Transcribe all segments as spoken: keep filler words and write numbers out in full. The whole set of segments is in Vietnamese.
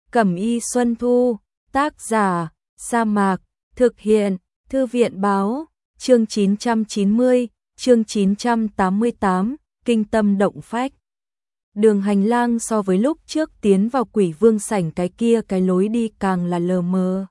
Cẩm y Xuân Thu, tác giả, Sa Mạc, thực hiện, Thư viện Báo, chương chín trăm chín mươi, chương chín trăm tám mươi tám, kinh tâm động phách. Đường hành lang so với lúc trước tiến vào Quỷ Vương sảnh cái kia cái lối đi càng là lờ mờ.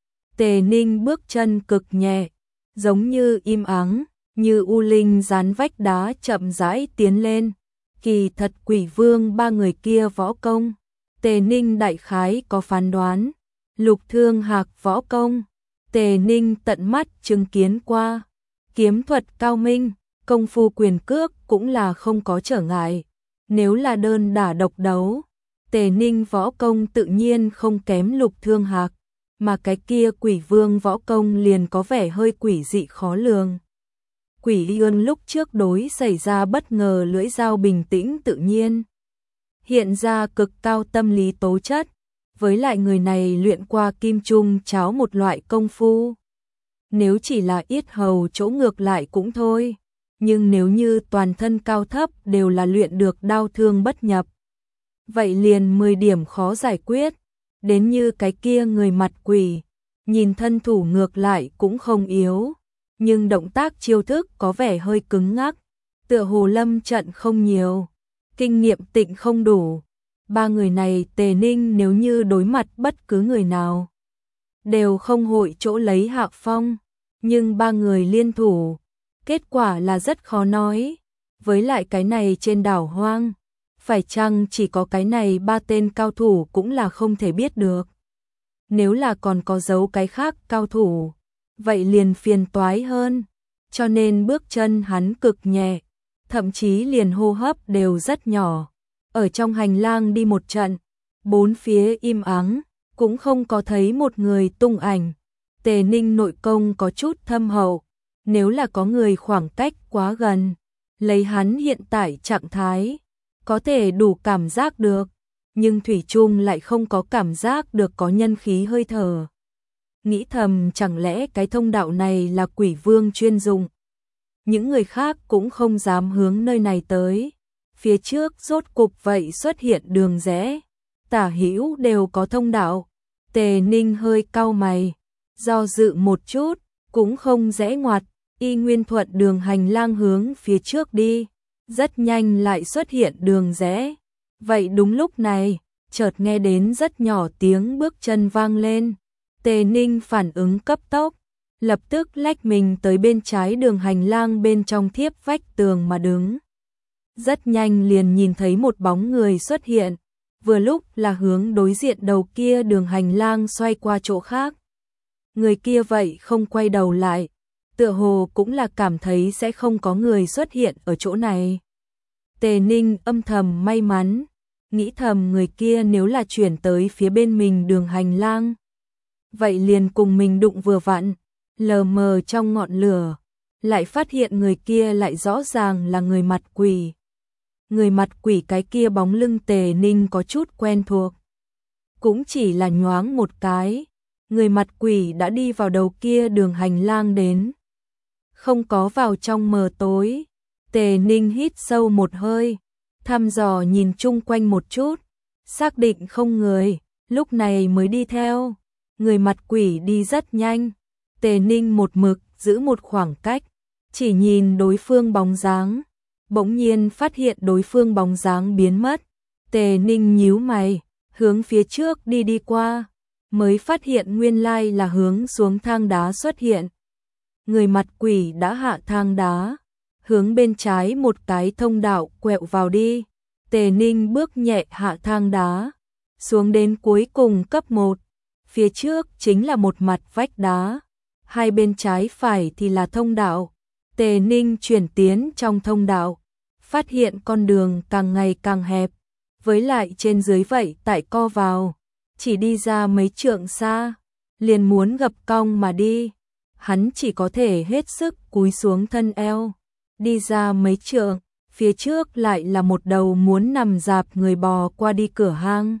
Tề Ninh bước chân cực nhẹ, giống như im ắng, như u linh dán vách đá chậm rãi tiến lên. Kỳ thật Quỷ Vương ba người kia võ công, Tề Ninh đại khái có phán đoán. Lục Thương Hạc võ công, Tề Ninh tận mắt chứng kiến qua. Kiếm thuật cao minh, công phu quyền cước cũng là không có trở ngại. Nếu là đơn đả độc đấu, Tề Ninh võ công tự nhiên không kém Lục Thương Hạc, mà cái kia Quỷ Vương võ công liền có vẻ hơi quỷ dị khó lường. Quỷ Ươn lúc trước đối xảy ra bất ngờ lưỡi dao bình tĩnh tự nhiên, hiện ra cực cao tâm lý tố chất, với lại người này luyện qua kim trung cháo một loại công phu. Nếu chỉ là yết hầu chỗ ngược lại cũng thôi, nhưng nếu như toàn thân cao thấp đều là luyện được đao thương bất nhập, vậy liền mười điểm khó giải quyết. Đến như cái kia người mặt quỷ, nhìn thân thủ ngược lại cũng không yếu, nhưng động tác chiêu thức có vẻ hơi cứng ngắc, tựa hồ lâm trận không nhiều, kinh nghiệm tịnh không đủ. Ba người này Tề Ninh nếu như đối mặt bất cứ người nào, đều không hội chỗ lấy hạ phong, nhưng ba người liên thủ, kết quả là rất khó nói. Với lại cái này trên đảo hoang, phải chăng chỉ có cái này ba tên cao thủ cũng là không thể biết được. Nếu là còn có dấu cái khác cao thủ, vậy liền phiền toái hơn. Cho nên bước chân hắn cực nhẹ, thậm chí liền hô hấp đều rất nhỏ. Ở trong hành lang đi một trận, bốn phía im ắng, cũng không có thấy một người tung ảnh. Tề Ninh nội công có chút thâm hậu, nếu là có người khoảng cách quá gần, lấy hắn hiện tại trạng thái, có thể đủ cảm giác được, nhưng thủy chung lại không có cảm giác được có nhân khí hơi thở. Nghĩ thầm chẳng lẽ cái thông đạo này là Quỷ Vương chuyên dụng. Những người khác cũng không dám hướng nơi này tới. Phía trước rốt cục vậy xuất hiện đường rẽ, tả hữu đều có thông đạo. Tề Ninh hơi cau mày, do dự một chút, cũng không rẽ ngoặt, y nguyên thuận đường hành lang hướng phía trước đi. Rất nhanh lại xuất hiện đường rẽ. Vậy đúng lúc này, chợt nghe đến rất nhỏ tiếng bước chân vang lên. Tề Ninh phản ứng cấp tốc, lập tức lách mình tới bên trái đường hành lang bên trong thiếp vách tường mà đứng. Rất nhanh liền nhìn thấy một bóng người xuất hiện, vừa lúc là hướng đối diện đầu kia đường hành lang xoay qua chỗ khác. Người kia vậy không quay đầu lại, tựa hồ cũng là cảm thấy sẽ không có người xuất hiện ở chỗ này. Tề Ninh âm thầm may mắn, nghĩ thầm người kia nếu là chuyển tới phía bên mình đường hành lang, vậy liền cùng mình đụng vừa vặn. Lờ mờ trong ngọn lửa, lại phát hiện người kia lại rõ ràng là người mặt quỷ. Người mặt quỷ cái kia bóng lưng Tề Ninh có chút quen thuộc. Cũng chỉ là nhoáng một cái, người mặt quỷ đã đi vào đầu kia đường hành lang đến. Không có vào trong mờ tối, Tề Ninh hít sâu một hơi, thăm dò nhìn chung quanh một chút, xác định không người, lúc này mới đi theo. Người mặt quỷ đi rất nhanh, Tề Ninh một mực giữ một khoảng cách, chỉ nhìn đối phương bóng dáng, bỗng nhiên phát hiện đối phương bóng dáng biến mất. Tề Ninh nhíu mày, hướng phía trước đi đi qua, mới phát hiện nguyên lai là hướng xuống thang đá xuất hiện. Người mặt quỷ đã hạ thang đá, hướng bên trái một cái thông đạo quẹo vào đi. Tề Ninh bước nhẹ hạ thang đá, xuống đến cuối cùng cấp một, phía trước chính là một mặt vách đá, hai bên trái phải thì là thông đạo. Tề Ninh chuyển tiến trong thông đạo, phát hiện con đường càng ngày càng hẹp, với lại trên dưới vậy tại co vào, chỉ đi ra mấy trượng xa, liền muốn gập cong mà đi. Hắn chỉ có thể hết sức cúi xuống thân eo, đi ra mấy trượng, phía trước lại là một đầu muốn nằm dạp người bò qua đi cửa hang.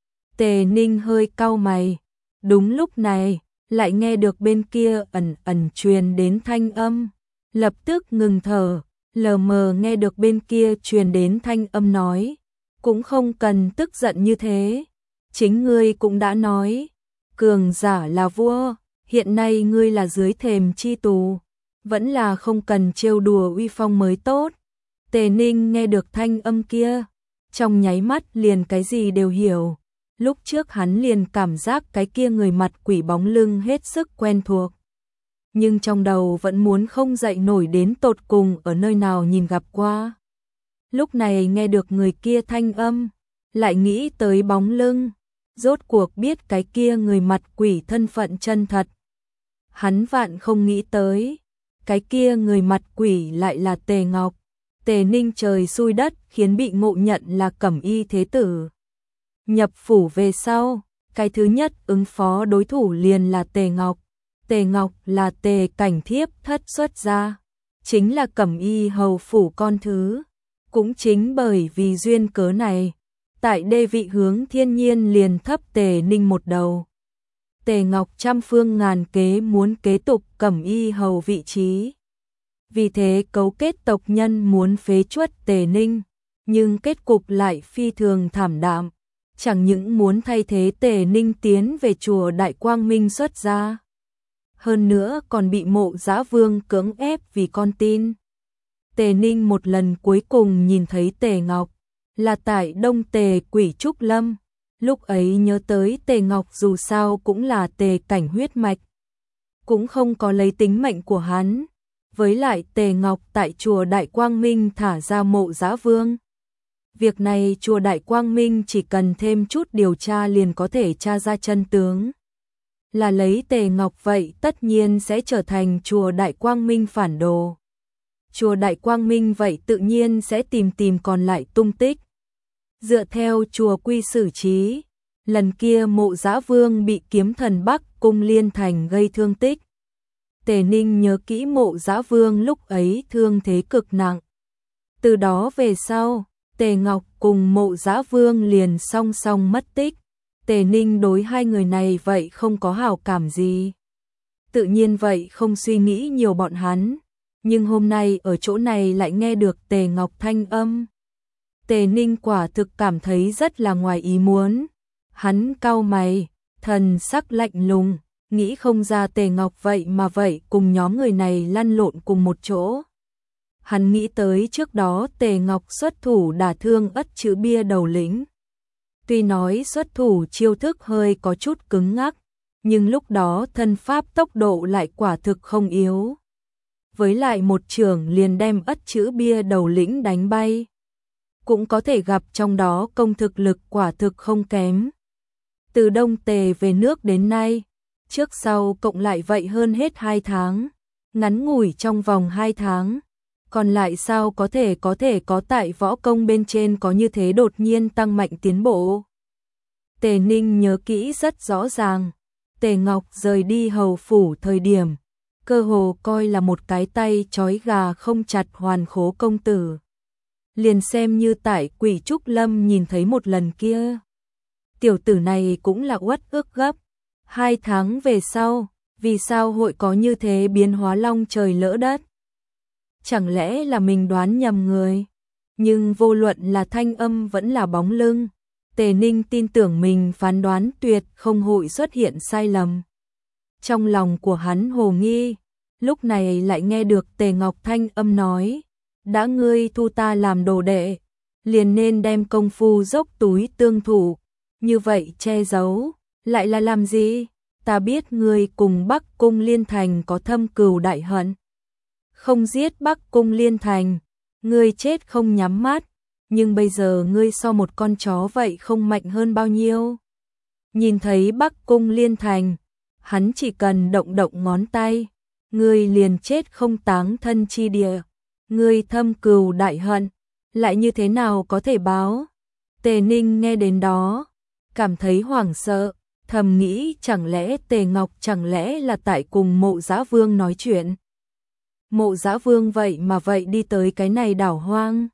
Tề Ninh hơi cau mày, đúng lúc này, lại nghe được bên kia ẩn ẩn truyền đến thanh âm, lập tức ngừng thở, lờ mờ nghe được bên kia truyền đến thanh âm nói, cũng không cần tức giận như thế, chính ngươi cũng đã nói, cường giả là vua, hiện nay ngươi là dưới thềm chi tù, vẫn là không cần trêu đùa uy phong mới tốt. Tề Ninh nghe được thanh âm kia, trong nháy mắt liền cái gì đều hiểu. Lúc trước hắn liền cảm giác cái kia người mặt quỷ bóng lưng hết sức quen thuộc. Nhưng trong đầu vẫn muốn không dậy nổi đến tột cùng ở nơi nào nhìn gặp qua. Lúc này nghe được người kia thanh âm, lại nghĩ tới bóng lưng, rốt cuộc biết cái kia người mặt quỷ thân phận chân thật. Hắn vạn không nghĩ tới, cái kia người mặt quỷ lại là Tề Ngọc. Tề Ninh trời xui đất khiến bị ngộ nhận là Cẩm Y Thế Tử. Nhập phủ về sau, cái thứ nhất ứng phó đối thủ liền là Tề Ngọc. Tề Ngọc là Tề Cảnh Thiếp thất xuất gia, chính là Cẩm Y hầu phủ con thứ. Cũng chính bởi vì duyên cớ này, tại đê vị hướng thiên nhiên liền thấp Tề Ninh một đầu. Tề Ngọc trăm phương ngàn kế muốn kế tục Cẩm Y hầu vị trí. Vì thế cấu kết tộc nhân muốn phế truất Tề Ninh, nhưng kết cục lại phi thường thảm đạm. Chẳng những muốn thay thế Tề Ninh tiến về chùa Đại Quang Minh xuất gia, hơn nữa còn bị Mộ Dã Vương cưỡng ép vì con tin. Tề Ninh một lần cuối cùng nhìn thấy Tề Ngọc là tại Đông Tề Quỷ Trúc Lâm. Lúc ấy nhớ tới Tề Ngọc dù sao cũng là Tề Cảnh huyết mạch, cũng không có lấy tính mệnh của hắn. Với lại Tề Ngọc tại chùa Đại Quang Minh thả ra Mộ Dã Vương. Việc này chùa Đại Quang Minh chỉ cần thêm chút điều tra liền có thể tra ra chân tướng. Là lấy Tề Ngọc vậy tất nhiên sẽ trở thành chùa Đại Quang Minh phản đồ. Chùa Đại Quang Minh vậy tự nhiên sẽ tìm tìm còn lại tung tích. Dựa theo chùa quy xử trí, lần kia Mộ Dã Vương bị kiếm thần Bắc Cung Liên Thành gây thương tích. Tề Ninh nhớ kỹ Mộ Dã Vương lúc ấy thương thế cực nặng. Từ đó về sau, Tề Ngọc cùng Mộ Dã Vương liền song song mất tích. Tề Ninh đối hai người này vậy không có hảo cảm gì. Tự nhiên vậy không suy nghĩ nhiều bọn hắn. Nhưng hôm nay ở chỗ này lại nghe được Tề Ngọc thanh âm. Tề Ninh quả thực cảm thấy rất là ngoài ý muốn. Hắn cau mày, thần sắc lạnh lùng, nghĩ không ra Tề Ngọc vậy mà vậy cùng nhóm người này lăn lộn cùng một chỗ. Hắn nghĩ tới trước đó Tề Ngọc xuất thủ đả thương Ất Chữ Bia đầu lĩnh. Tuy nói xuất thủ chiêu thức hơi có chút cứng ngắc, nhưng lúc đó thân pháp tốc độ lại quả thực không yếu. Với lại một chưởng liền đem Ất Chữ Bia đầu lĩnh đánh bay. Cũng có thể gặp trong đó công thực lực quả thực không kém. Từ Đông Tề về nước đến nay, trước sau cộng lại vậy hơn hết hai tháng, ngắn ngủi trong vòng hai tháng. Còn lại sao có thể có thể có tại võ công bên trên có như thế đột nhiên tăng mạnh tiến bộ. Tề Ninh nhớ kỹ rất rõ ràng, Tề Ngọc rời đi hầu phủ thời điểm, cơ hồ coi là một cái tay trói gà không chặt Hoàn Khố công tử. Liền xem như tại Quỷ Trúc Lâm nhìn thấy một lần kia. Tiểu tử này cũng là uất ức gấp. Hai tháng về sau, vì sao hội có như thế biến hóa long trời lỡ đất? Chẳng lẽ là mình đoán nhầm người? Nhưng vô luận là thanh âm vẫn là bóng lưng, Tề Ninh tin tưởng mình phán đoán tuyệt không hội xuất hiện sai lầm. Trong lòng của hắn hồ nghi, lúc này lại nghe được Tề Ngọc thanh âm nói, đã ngươi thu ta làm đồ đệ, liền nên đem công phu dốc túi tương thủ, như vậy che giấu, lại là làm gì? Ta biết ngươi cùng Bắc Cung Liên Thành có thâm cừu đại hận. Không giết Bắc Cung Liên Thành, ngươi chết không nhắm mắt, nhưng bây giờ ngươi so một con chó vậy không mạnh hơn bao nhiêu. Nhìn thấy Bắc Cung Liên Thành, hắn chỉ cần động động ngón tay, ngươi liền chết không táng thân chi địa. Ngươi thâm cừu đại hận, lại như thế nào có thể báo? Tề Ninh nghe đến đó, cảm thấy hoảng sợ, thầm nghĩ chẳng lẽ Tề Ngọc chẳng lẽ là tại cùng Mộ Dã Vương nói chuyện. Mộ Dã Vương vậy mà vậy đi tới cái này đảo hoang.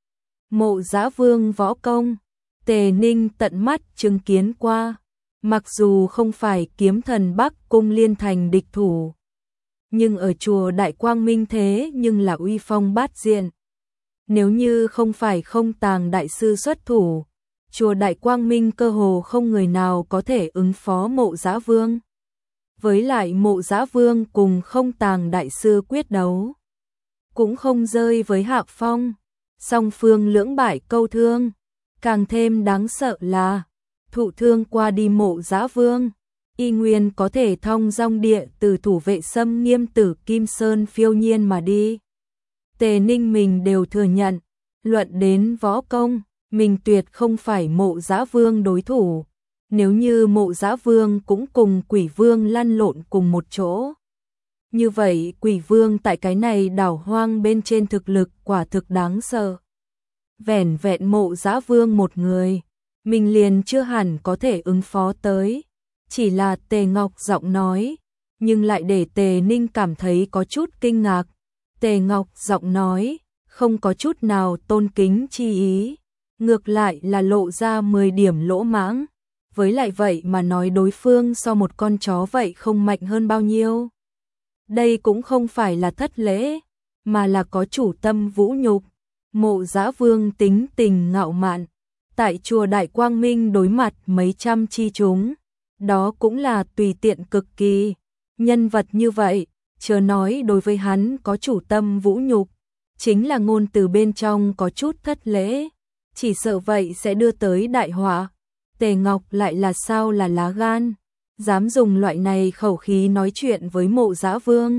Mộ Dã Vương võ công, Tề Ninh tận mắt chứng kiến qua, mặc dù không phải kiếm thần Bắc Cung Liên Thành địch thủ, nhưng ở chùa Đại Quang Minh thế nhưng là uy phong bát diện. Nếu như không phải Không Tàng đại sư xuất thủ, chùa Đại Quang Minh cơ hồ không người nào có thể ứng phó Mộ Dã Vương. Với lại Mộ Dã Vương cùng Không Tàng đại sư quyết đấu, cũng không rơi với hạ phong, song phương lưỡng bại câu thương. Càng thêm đáng sợ là, thụ thương qua đi Mộ Dã Vương, y nguyên có thể thong dong địa từ thủ vệ xâm nghiêm Tử Kim Sơn phiêu nhiên mà đi. Tề Ninh mình đều thừa nhận, luận đến võ công, mình tuyệt không phải Mộ Dã Vương đối thủ. Nếu như Mộ Dã Vương cũng cùng Quỷ Vương lăn lộn cùng một chỗ, như vậy Quỷ Vương tại cái này đảo hoang bên trên thực lực quả thực đáng sợ. Vẻn vẹn Mộ Dã Vương một người, mình liền chưa hẳn có thể ứng phó tới. Chỉ là Tề Ngọc giọng nói, nhưng lại để Tề Ninh cảm thấy có chút kinh ngạc. Tề Ngọc giọng nói, không có chút nào tôn kính chi ý, ngược lại là lộ ra mười điểm lỗ mãng. Với lại vậy mà nói đối phương so một con chó vậy không mạnh hơn bao nhiêu. Đây cũng không phải là thất lễ, mà là có chủ tâm vũ nhục. Mộ Dã Vương tính tình ngạo mạn, tại chùa Đại Quang Minh đối mặt mấy trăm chi chúng, đó cũng là tùy tiện cực kỳ. Nhân vật như vậy, chớ nói đối với hắn có chủ tâm vũ nhục, chính là ngôn từ bên trong có chút thất lễ, chỉ sợ vậy sẽ đưa tới đại họa. Tề Ngọc lại là sao là lá gan, dám dùng loại này khẩu khí nói chuyện với Mộ Dã Vương.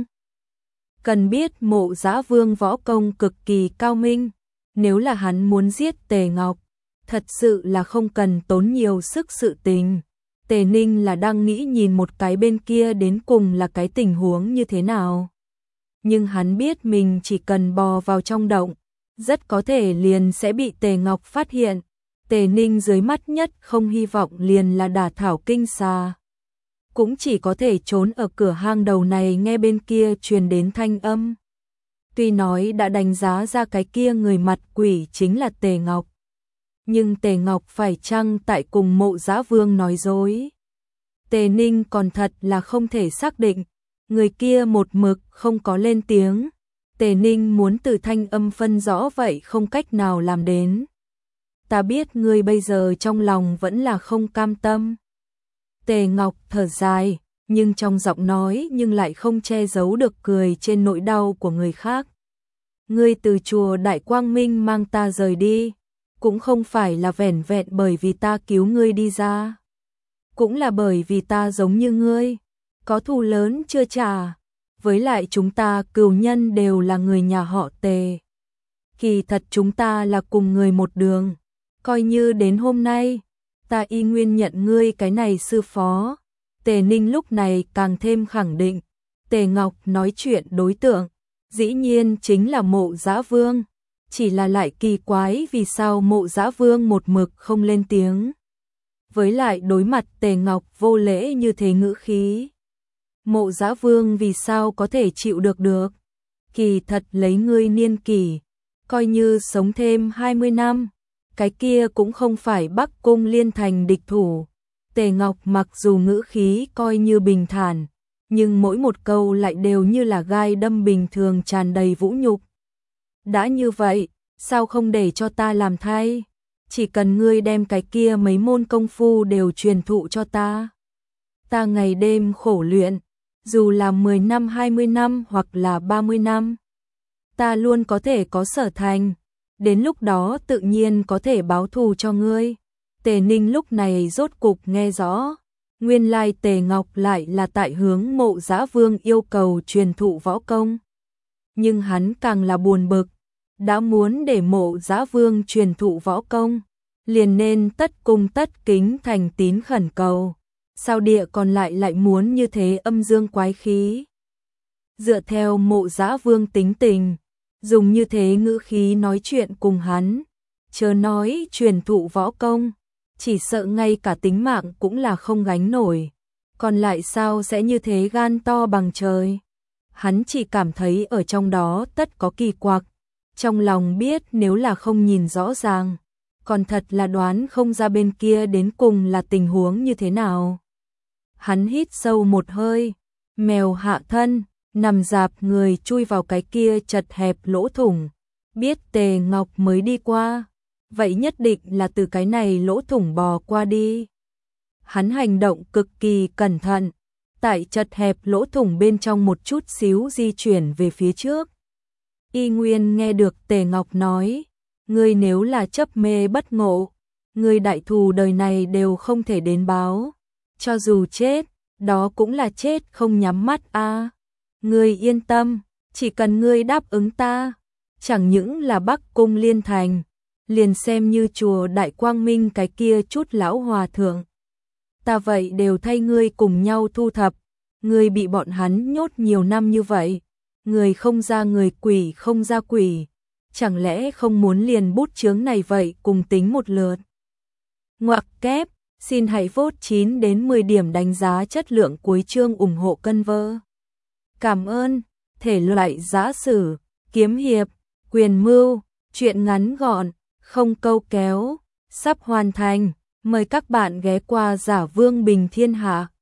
Cần biết Mộ Dã Vương võ công cực kỳ cao minh, nếu là hắn muốn giết Tề Ngọc, thật sự là không cần tốn nhiều sức sự tình. Tề Ninh là đang nghĩ nhìn một cái bên kia đến cùng là cái tình huống như thế nào. Nhưng hắn biết mình chỉ cần bò vào trong động, rất có thể liền sẽ bị Tề Ngọc phát hiện. Tề Ninh dưới mắt nhất không hy vọng liền là đả thảo kinh xà. Cũng chỉ có thể trốn ở cửa hang đầu này nghe bên kia truyền đến thanh âm. Tuy nói đã đánh giá ra cái kia người mặt quỷ chính là Tề Ngọc, nhưng Tề Ngọc phải chăng tại cùng Mộ Dã Vương nói dối? Tề Ninh còn thật là không thể xác định, người kia một mực không có lên tiếng. Tề Ninh muốn từ thanh âm phân rõ vậy không cách nào làm đến. Ta biết ngươi bây giờ trong lòng vẫn là không cam tâm. Tề Ngọc thở dài, nhưng trong giọng nói nhưng lại không che giấu được cười trên nỗi đau của người khác. Ngươi từ chùa Đại Quang Minh mang ta rời đi, cũng không phải là vẻn vẹn bởi vì ta cứu ngươi đi ra, cũng là bởi vì ta giống như ngươi, có thù lớn chưa trả. Với lại chúng ta cừu nhân đều là người nhà họ Tề. Kỳ thật chúng ta là cùng người một đường, coi như đến hôm nay, ta y nguyên nhận ngươi cái này sư phó. Tề Ninh lúc này càng thêm khẳng định, Tề Ngọc nói chuyện đối tượng, dĩ nhiên chính là Mộ Dã Vương. Chỉ là lại kỳ quái vì sao Mộ Dã Vương một mực không lên tiếng. Với lại đối mặt Tề Ngọc vô lễ như thế ngữ khí, Mộ Dã Vương vì sao có thể chịu được được? Kỳ thật lấy ngươi niên kỷ, coi như sống thêm hai mươi năm, cái kia cũng không phải Bắc Cung Liên thành địch thủ. Tề Ngọc mặc dù ngữ khí coi như bình thản, nhưng mỗi một câu lại đều như là gai đâm bình thường tràn đầy vũ nhục. Đã như vậy, sao không để cho ta làm thay? Chỉ cần ngươi đem cái kia mấy môn công phu đều truyền thụ cho ta. Ta ngày đêm khổ luyện, dù là mười năm, hai mươi năm hoặc là ba mươi năm, ta luôn có thể có sở thành, đến lúc đó tự nhiên có thể báo thù cho ngươi. Tề Ninh lúc này rốt cục nghe rõ, nguyên lai Tề Ngọc lại là tại hướng Mộ Dã Vương yêu cầu truyền thụ võ công. Nhưng hắn càng là buồn bực, đã muốn để Mộ Dã Vương truyền thụ võ công, liền nên tất cung tất kính thành tín khẩn cầu. Sao địa còn lại lại muốn như thế âm dương quái khí? Dựa theo Mộ Dã Vương tính tình, dùng như thế ngữ khí nói chuyện cùng hắn, chớ nói truyền thụ võ công, chỉ sợ ngay cả tính mạng cũng là không gánh nổi. Còn lại sao sẽ như thế gan to bằng trời? Hắn chỉ cảm thấy ở trong đó tất có kỳ quặc, trong lòng biết nếu là không nhìn rõ ràng, còn thật là đoán không ra bên kia đến cùng là tình huống như thế nào. Hắn hít sâu một hơi, mèo hạ thân, nằm dạp người chui vào cái kia chật hẹp lỗ thủng, biết Tề Ngọc mới đi qua, vậy nhất định là từ cái này lỗ thủng bò qua đi. Hắn hành động cực kỳ cẩn thận, tại chật hẹp lỗ thủng bên trong một chút xíu di chuyển về phía trước. Y Nguyên nghe được Tề Ngọc nói, ngươi nếu là chấp mê bất ngộ, ngươi đại thù đời này đều không thể đến báo, cho dù chết, đó cũng là chết không nhắm mắt a. À. Ngươi yên tâm, chỉ cần ngươi đáp ứng ta, chẳng những là Bắc Cung Liên Thành, liền xem như chùa Đại Quang Minh cái kia chút lão hòa thượng, ta vậy đều thay ngươi cùng nhau thu thập. Ngươi bị bọn hắn nhốt nhiều năm như vậy, người không ra người, quỷ không ra quỷ, chẳng lẽ không muốn liền bút chướng này vậy cùng tính một lượt. Ngoặc kép, xin hãy vote chín đến mười điểm đánh giá chất lượng cuối chương ủng hộ cân vơ. Cảm ơn. Thể loại giã sử, kiếm hiệp, quyền mưu, truyện ngắn gọn, không câu kéo, sắp hoàn thành. Mời các bạn ghé qua Giả Vương Bình Thiên Hạ.